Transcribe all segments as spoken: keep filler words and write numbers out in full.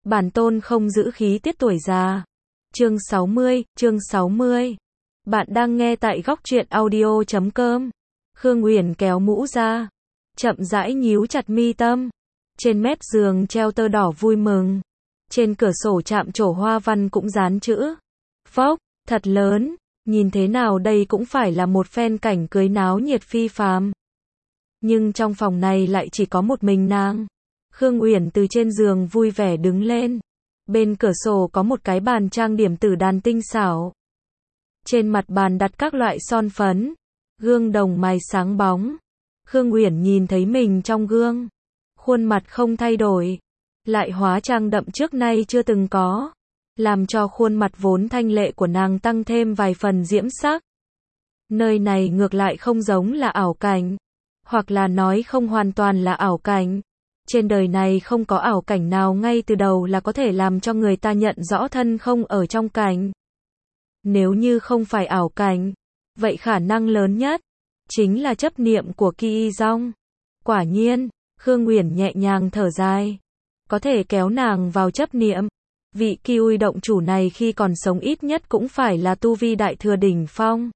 Bản tôn không giữ khí tiết tuổi già. Chương sáu mươi, chương sáu mươi. Bạn đang nghe tại góc truyện audio chấm com. Khương Uyển kéo mũ ra, chậm rãi nhíu chặt mi tâm. Trên mép giường treo tơ đỏ vui mừng. Trên cửa sổ chạm trổ hoa văn cũng dán chữ phốc, thật lớn, nhìn thế nào đây cũng phải là một phen cảnh cưới náo nhiệt phi phàm. Nhưng trong phòng này lại chỉ có một mình nàng. Khương Uyển từ trên giường vui vẻ đứng lên. Bên cửa sổ có một cái bàn trang điểm tử đàn tinh xảo. Trên mặt bàn đặt các loại son phấn, gương đồng mài sáng bóng. Khương Uyển nhìn thấy mình trong gương, khuôn mặt không thay đổi, lại hóa trang đậm trước nay chưa từng có, làm cho khuôn mặt vốn thanh lệ của nàng tăng thêm vài phần diễm sắc. Nơi này ngược lại không giống là ảo cảnh, hoặc là nói không hoàn toàn là ảo cảnh. Trên đời này không có ảo cảnh nào ngay từ đầu là có thể làm cho người ta nhận rõ thân không ở trong cảnh. Nếu như không phải ảo cảnh, vậy khả năng lớn nhất chính là chấp niệm của Ki Dong. Quả nhiên, Khương Uyển nhẹ nhàng thở dài, có thể kéo nàng vào chấp niệm. Vị Kiui động chủ này khi còn sống ít nhất cũng phải là tu vi đại thừa đỉnh phong.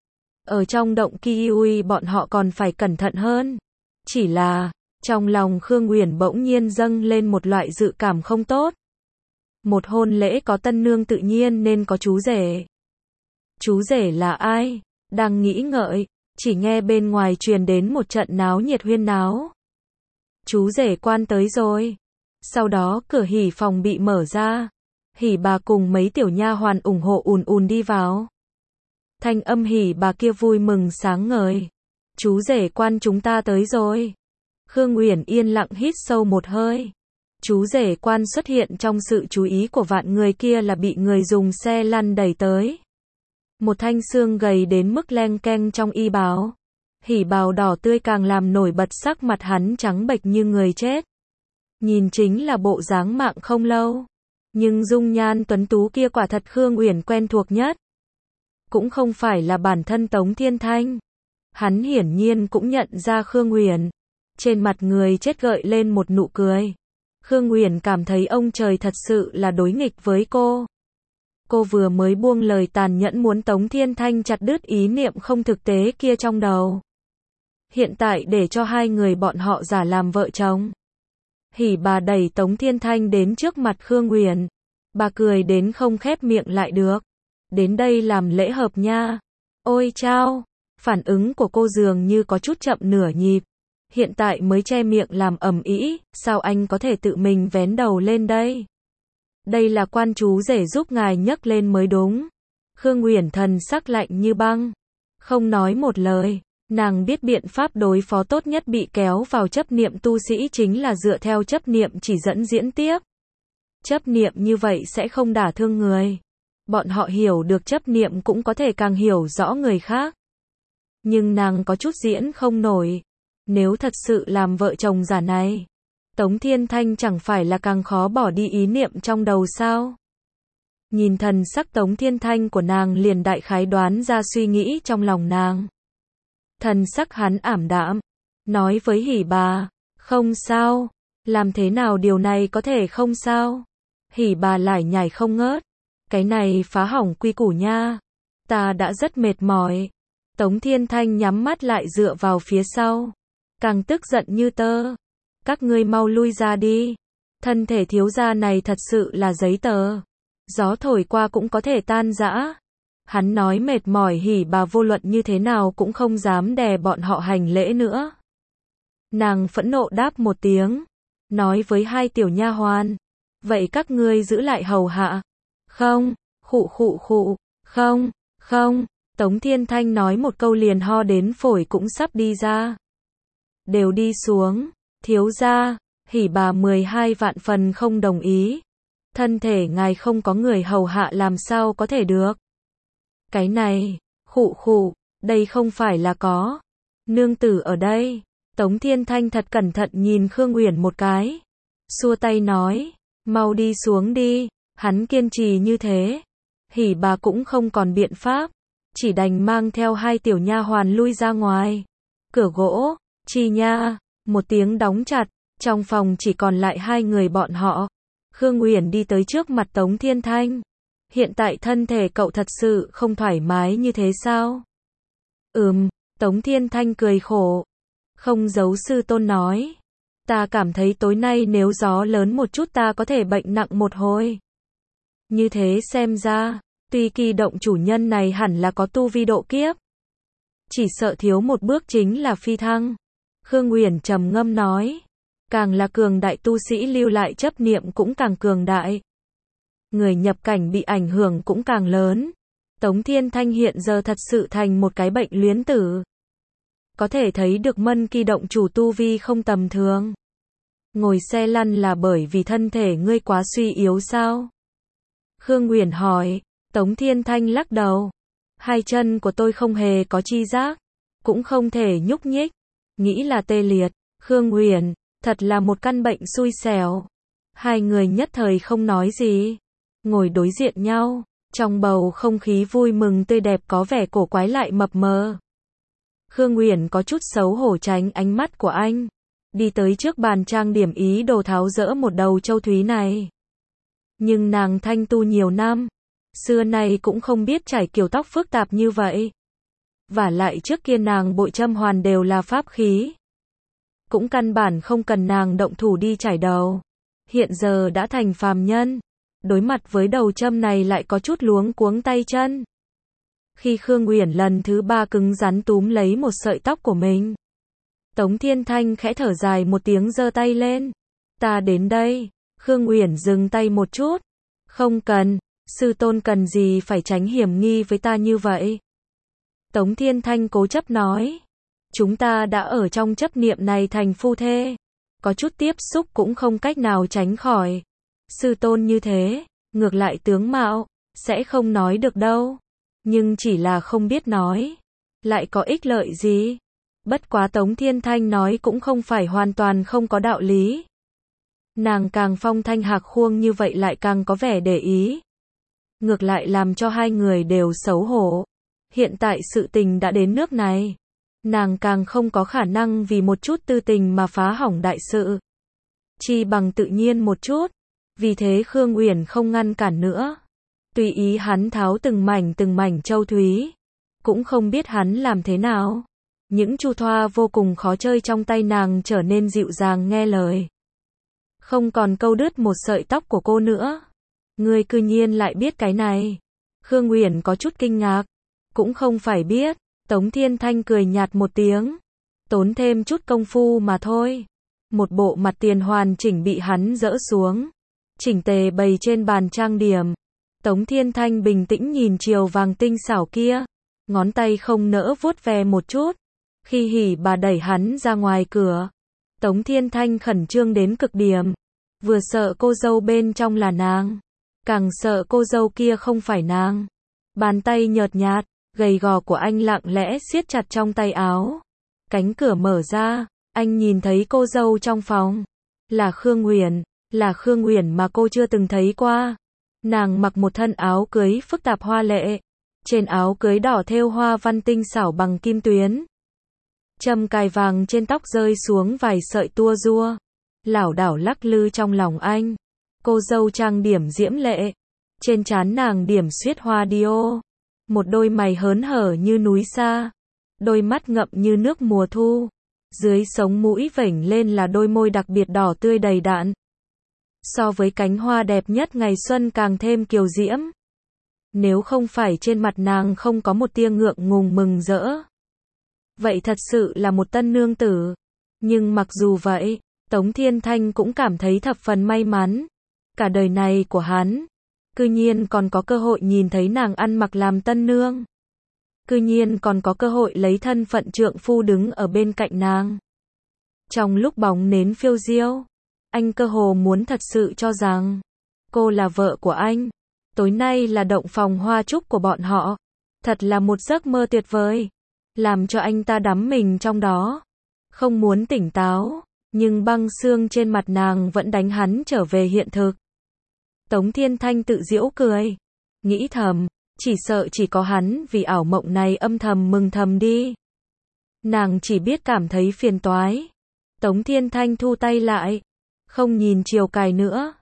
Ở trong động Kiui bọn họ còn phải cẩn thận hơn. Chỉ là, trong lòng Khương Uyển bỗng nhiên dâng lên một loại dự cảm không tốt. Một hôn lễ có tân nương tự nhiên nên có chú rể. Chú rể là ai? Đang nghĩ ngợi, chỉ nghe bên ngoài truyền đến một trận náo nhiệt huyên náo. Chú rể quan tới rồi. Sau đó cửa hỉ phòng bị mở ra. Hỉ bà cùng mấy tiểu nha hoàn ủng hộ ùn ùn đi vào. Thanh âm hỉ bà kia vui mừng sáng ngời. Chú rể quan chúng ta tới rồi. Khương Uyển yên lặng hít sâu một hơi. Chú rể quan xuất hiện trong sự chú ý của vạn người kia là bị người dùng xe lăn đẩy tới. Một thanh xương gầy đến mức leng keng trong y bào. Hỉ bào đỏ tươi càng làm nổi bật sắc mặt hắn trắng bệch như người chết. Nhìn chính là bộ dáng mạng không lâu. Nhưng dung nhan tuấn tú kia quả thật Khương Uyển quen thuộc nhất. Cũng không phải là bản thân Tống Thiên Thanh. Hắn hiển nhiên cũng nhận ra Khương Uyển. Trên mặt người chết gợi lên một nụ cười. Khương Uyển cảm thấy ông trời thật sự là đối nghịch với cô. Cô vừa mới buông lời tàn nhẫn muốn Tống Thiên Thanh chặt đứt ý niệm không thực tế kia trong đầu. Hiện tại để cho hai người bọn họ giả làm vợ chồng. Hỉ bà đẩy Tống Thiên Thanh đến trước mặt Khương Uyển. Bà cười đến không khép miệng lại được. Đến đây làm lễ hợp nha. Ôi chao, phản ứng của cô dường như có chút chậm nửa nhịp. Hiện tại mới che miệng làm ầm ĩ, sao anh có thể tự mình vén đầu lên đây? Đây là quan chú rể giúp ngài nhấc lên mới đúng. Khương Uyển thần sắc lạnh như băng, không nói một lời. Nàng biết biện pháp đối phó tốt nhất bị kéo vào chấp niệm tu sĩ chính là dựa theo chấp niệm chỉ dẫn diễn tiếp. Chấp niệm như vậy sẽ không đả thương người. Bọn họ hiểu được chấp niệm cũng có thể càng hiểu rõ người khác. Nhưng nàng có chút diễn không nổi. Nếu thật sự làm vợ chồng giả này, Tống Thiên Thanh chẳng phải là càng khó bỏ đi ý niệm trong đầu sao? Nhìn thần sắc Tống Thiên Thanh của nàng liền đại khái đoán ra suy nghĩ trong lòng nàng. Thần sắc hắn ảm đạm, nói với hỉ bà, không sao, làm thế nào điều này có thể không sao? Hỉ bà lải nhải không ngớt, cái này phá hỏng quy củ nha, ta đã rất mệt mỏi. Tống Thiên Thanh nhắm mắt lại dựa vào phía sau, càng tức giận như tơ. Các ngươi mau lui ra đi, thân thể thiếu gia này thật sự là giấy tờ, gió thổi qua cũng có thể tan rã. Hắn nói mệt mỏi hỉ bà vô luận như thế nào cũng không dám đè bọn họ hành lễ nữa. Nàng phẫn nộ đáp một tiếng, nói với hai tiểu nha hoàn, vậy các ngươi giữ lại hầu hạ. Không, khụ khụ khụ, không, không. Tống Thiên Thanh nói một câu liền ho đến phổi cũng sắp đi ra. Đều đi xuống, thiếu gia. Hỉ bà mười hai vạn phần không đồng ý. Thân thể ngài không có người hầu hạ làm sao có thể được. Cái này, khụ khụ, đây không phải là có nương tử ở đây. Tống Thiên Thanh thật cẩn thận nhìn Khương Uyển một cái, xua tay nói, mau đi xuống đi. Hắn kiên trì như thế, hỉ bà cũng không còn biện pháp, chỉ đành mang theo hai tiểu nha hoàn lui ra ngoài. Cửa gỗ, chi nha, một tiếng đóng chặt, trong phòng chỉ còn lại hai người bọn họ. Khương Uyển đi tới trước mặt Tống Thiên Thanh. Hiện tại thân thể cậu thật sự không thoải mái như thế sao? Ừm, Tống Thiên Thanh cười khổ. Không giấu sư tôn nói. Ta cảm thấy tối nay nếu gió lớn một chút ta có thể bệnh nặng một hồi. Như thế xem ra, tuy kỳ động chủ nhân này hẳn là có tu vi độ kiếp. Chỉ sợ thiếu một bước chính là phi thăng. Khương Uyển trầm ngâm nói. Càng là cường đại tu sĩ lưu lại chấp niệm cũng càng cường đại. Người nhập cảnh bị ảnh hưởng cũng càng lớn. Tống Thiên Thanh hiện giờ thật sự thành một cái bệnh luyến tử. Có thể thấy được Mân Kỳ động chủ tu vi không tầm thường. Ngồi xe lăn là bởi vì thân thể ngươi quá suy yếu sao? Khương Uyển hỏi. Tống Thiên Thanh lắc đầu. Hai chân của tôi không hề có chi giác, cũng không thể nhúc nhích, nghĩ là tê liệt. Khương Uyển, thật là một căn bệnh xui xẻo. Hai người nhất thời không nói gì, ngồi đối diện nhau, trong bầu không khí vui mừng tươi đẹp có vẻ cổ quái lại mập mờ. Khương Uyển có chút xấu hổ tránh ánh mắt của anh, đi tới trước bàn trang điểm ý đồ tháo dỡ một đầu châu thúy này. Nhưng nàng thanh tu nhiều năm, xưa nay cũng không biết trải kiểu tóc phức tạp như vậy. Vả lại trước kia nàng bội châm hoàn đều là pháp khí. Cũng căn bản không cần nàng động thủ đi trải đầu. Hiện giờ đã thành phàm nhân. Đối mặt với đầu châm này lại có chút luống cuống tay chân. Khi Khương Uyển lần thứ ba cứng rắn túm lấy một sợi tóc của mình. Tống Thiên Thanh khẽ thở dài một tiếng giơ tay lên. Ta đến đây. Khương Uyển dừng tay một chút. Không cần. Sư tôn cần gì phải tránh hiểm nghi với ta như vậy? Tống Thiên Thanh cố chấp nói. Chúng ta đã ở trong chấp niệm này thành phu thê. Có chút tiếp xúc cũng không cách nào tránh khỏi. Sư tôn như thế, ngược lại tướng mạo, sẽ không nói được đâu. Nhưng chỉ là không biết nói. Lại có ích lợi gì? Bất quá Tống Thiên Thanh nói cũng không phải hoàn toàn không có đạo lý. Nàng càng phong thanh hạc khuông như vậy lại càng có vẻ để ý. Ngược lại làm cho hai người đều xấu hổ. Hiện tại sự tình đã đến nước này. Nàng càng không có khả năng vì một chút tư tình mà phá hỏng đại sự. Chi bằng tự nhiên một chút. Vì thế Khương Uyển không ngăn cản nữa. Tùy ý hắn tháo từng mảnh từng mảnh châu thúy. Cũng không biết hắn làm thế nào. Những chu thoa vô cùng khó chơi trong tay nàng trở nên dịu dàng nghe lời. Không còn câu đứt một sợi tóc của cô nữa. Ngươi cư nhiên lại biết cái này. Khương Uyển có chút kinh ngạc. Cũng không phải biết. Tống Thiên Thanh cười nhạt một tiếng. Tốn thêm chút công phu mà thôi. Một bộ mặt tiền hoàn chỉnh bị hắn dỡ xuống. Chỉnh tề bày trên bàn trang điểm. Tống Thiên Thanh bình tĩnh nhìn chiều vàng tinh xảo kia. Ngón tay không nỡ vuốt ve một chút. Khi hỉ bà đẩy hắn ra ngoài cửa. Tống Thiên Thanh khẩn trương đến cực điểm. Vừa sợ cô dâu bên trong là nàng. Càng sợ cô dâu kia không phải nàng. Bàn tay nhợt nhạt, gầy gò của anh lặng lẽ siết chặt trong tay áo. Cánh cửa mở ra, anh nhìn thấy cô dâu trong phòng. Là Khương Uyển, là Khương Uyển mà cô chưa từng thấy qua. Nàng mặc một thân áo cưới phức tạp hoa lệ. Trên áo cưới đỏ thêu hoa văn tinh xảo bằng kim tuyến. Châm cài vàng trên tóc rơi xuống vài sợi tua rua. Lảo đảo lắc lư trong lòng anh. Cô dâu trang điểm diễm lệ. Trên trán nàng điểm xuyết hoa dio. Một đôi mày hớn hở như núi xa. Đôi mắt ngậm như nước mùa thu. Dưới sống mũi vểnh lên là đôi môi đặc biệt đỏ tươi đầy đặn. So với cánh hoa đẹp nhất ngày xuân càng thêm kiều diễm. Nếu không phải trên mặt nàng không có một tia ngượng ngùng mừng rỡ. Vậy thật sự là một tân nương tử. Nhưng mặc dù vậy, Tống Thiên Thanh cũng cảm thấy thập phần may mắn. Cả đời này của hắn, cư nhiên còn có cơ hội nhìn thấy nàng ăn mặc làm tân nương. Cư nhiên còn có cơ hội lấy thân phận trượng phu đứng ở bên cạnh nàng. Trong lúc bóng nến phiêu diêu, anh cơ hồ muốn thật sự cho rằng cô là vợ của anh. Tối nay là động phòng hoa trúc của bọn họ. Thật là một giấc mơ tuyệt vời. Làm cho anh ta đắm mình trong đó. Không muốn tỉnh táo, nhưng băng xương trên mặt nàng vẫn đánh hắn trở về hiện thực. Tống Thiên Thanh tự giễu cười. Nghĩ thầm, chỉ sợ chỉ có hắn vì ảo mộng này âm thầm mừng thầm đi. Nàng chỉ biết cảm thấy phiền toái. Tống Thiên Thanh thu tay lại. Không nhìn chiều cài nữa.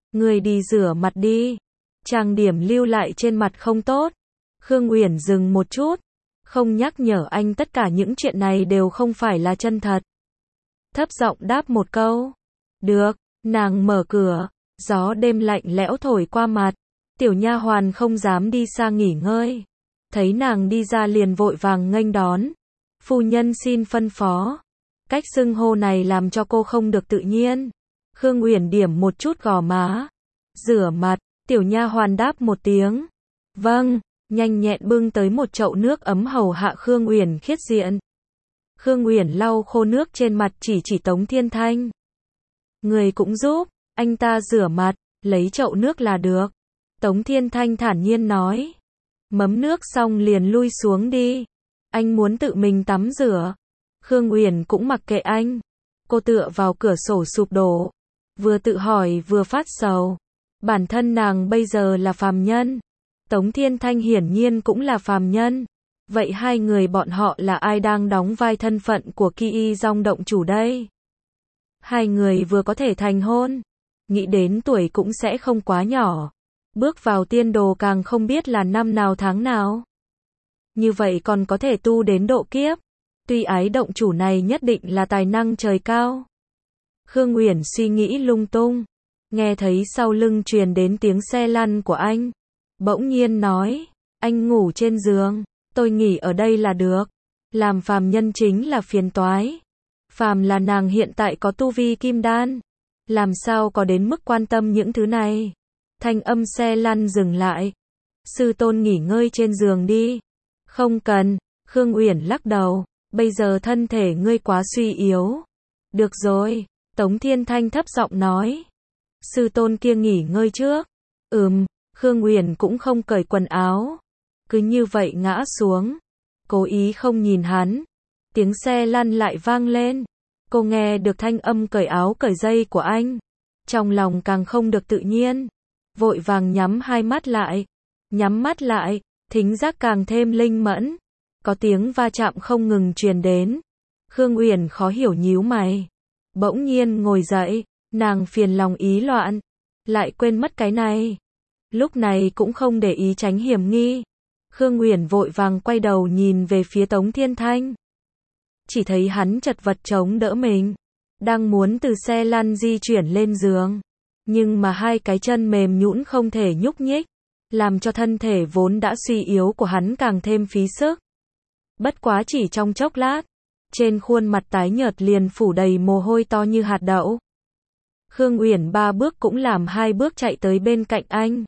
Người đi rửa mặt đi. Trang điểm lưu lại trên mặt không tốt. Khương Uyển dừng một chút. Không nhắc nhở anh tất cả những chuyện này đều không phải là chân thật. Thấp giọng đáp một câu. Được, nàng mở cửa. Gió đêm lạnh lẽo thổi qua mặt. Tiểu nha hoàn không dám đi xa nghỉ ngơi. Thấy nàng đi ra liền vội vàng nghênh đón. Phu nhân xin phân phó. Cách xưng hô này làm cho cô không được tự nhiên. Khương Uyển điểm một chút gò má. Rửa mặt, tiểu nha hoàn đáp một tiếng. Vâng, nhanh nhẹn bưng tới một chậu nước ấm hầu hạ Khương Uyển khiết diện. Khương Uyển lau khô nước trên mặt chỉ chỉ Tống Thiên Thanh. Người cũng giúp, anh ta rửa mặt, lấy chậu nước là được. Tống Thiên Thanh thản nhiên nói. Mấm nước xong liền lui xuống đi. Anh muốn tự mình tắm rửa. Khương Uyển cũng mặc kệ anh. Cô tựa vào cửa sổ sụp đổ. Vừa tự hỏi vừa phát sầu. Bản thân nàng bây giờ là phàm nhân. Tống Thiên Thanh hiển nhiên cũng là phàm nhân. Vậy hai người bọn họ là ai đang đóng vai thân phận của Ki Dong động chủ đây? Hai người vừa có thể thành hôn. Nghĩ đến tuổi cũng sẽ không quá nhỏ. Bước vào tiên đồ càng không biết là năm nào tháng nào. Như vậy còn có thể tu đến độ kiếp. Tuy ái động chủ này nhất định là tài năng trời cao. Khương Uyển suy nghĩ lung tung. Nghe thấy sau lưng truyền đến tiếng xe lăn của anh. Bỗng nhiên nói. Anh ngủ trên giường. Tôi nghỉ ở đây là được. Làm phàm nhân chính là phiền toái. Phàm là nàng hiện tại có tu vi kim đan. Làm sao có đến mức quan tâm những thứ này. Thanh âm xe lăn dừng lại. Sư tôn nghỉ ngơi trên giường đi. Không cần. Khương Uyển lắc đầu. Bây giờ thân thể ngươi quá suy yếu. Được rồi. Tống Thiên Thanh thấp giọng nói. Sư tôn kia nghỉ ngơi trước. Ừm. Khương Uyển cũng không cởi quần áo. Cứ như vậy ngã xuống. Cố ý không nhìn hắn. Tiếng xe lăn lại vang lên. Cô nghe được thanh âm cởi áo cởi dây của anh. Trong lòng càng không được tự nhiên. Vội vàng nhắm hai mắt lại. Nhắm mắt lại, thính giác càng thêm linh mẫn. Có tiếng va chạm không ngừng truyền đến. Khương Uyển khó hiểu nhíu mày. Bỗng nhiên ngồi dậy, nàng phiền lòng ý loạn. Lại quên mất cái này. Lúc này cũng không để ý tránh hiểm nghi. Khương Uyển vội vàng quay đầu nhìn về phía Tống Thiên Thanh. Chỉ thấy hắn chật vật chống đỡ mình. Đang muốn từ xe lăn di chuyển lên giường. Nhưng mà hai cái chân mềm nhũn không thể nhúc nhích. Làm cho thân thể vốn đã suy yếu của hắn càng thêm phí sức. Bất quá chỉ trong chốc lát. Trên khuôn mặt tái nhợt liền phủ đầy mồ hôi to như hạt đậu. Khương Uyển ba bước cũng làm hai bước chạy tới bên cạnh anh.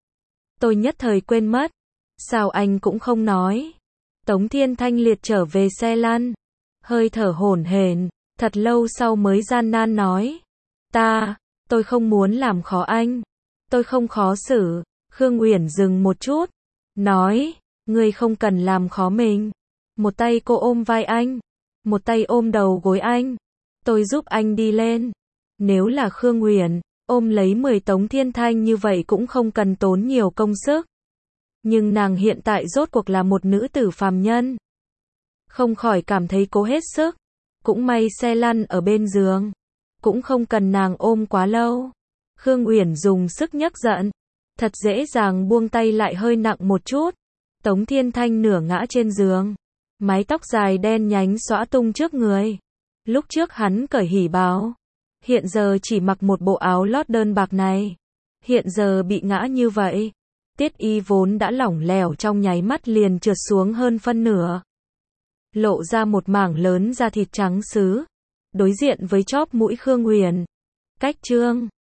Tôi nhất thời quên mất. Sao anh cũng không nói. Tống Thiên Thanh liệt trở về xe lăn. Hơi thở hổn hển, thật lâu sau mới gian nan nói. Ta, tôi không muốn làm khó anh. Tôi không khó xử. Khương Uyển dừng một chút. Nói, ngươi không cần làm khó mình. Một tay cô ôm vai anh. Một tay ôm đầu gối anh. Tôi giúp anh đi lên. Nếu là Khương Uyển, ôm lấy mười Tống Thiên Thanh như vậy cũng không cần tốn nhiều công sức. Nhưng nàng hiện tại rốt cuộc là một nữ tử phàm nhân. Không khỏi cảm thấy cố hết sức. Cũng may xe lăn ở bên giường. Cũng không cần nàng ôm quá lâu. Khương Uyển dùng sức nhấc giận. Thật dễ dàng buông tay lại hơi nặng một chút. Tống Thiên Thanh nửa ngã trên giường. Mái tóc dài đen nhánh xõa tung trước người. Lúc trước hắn cởi hỉ bào. Hiện giờ chỉ mặc một bộ áo lót đơn bạc này. Hiện giờ bị ngã như vậy. Tiết y vốn đã lỏng lẻo trong nháy mắt liền trượt xuống hơn phân nửa. Lộ ra một mảng lớn da thịt trắng sứ. Đối diện với chóp mũi Khương Uyển. Cách chương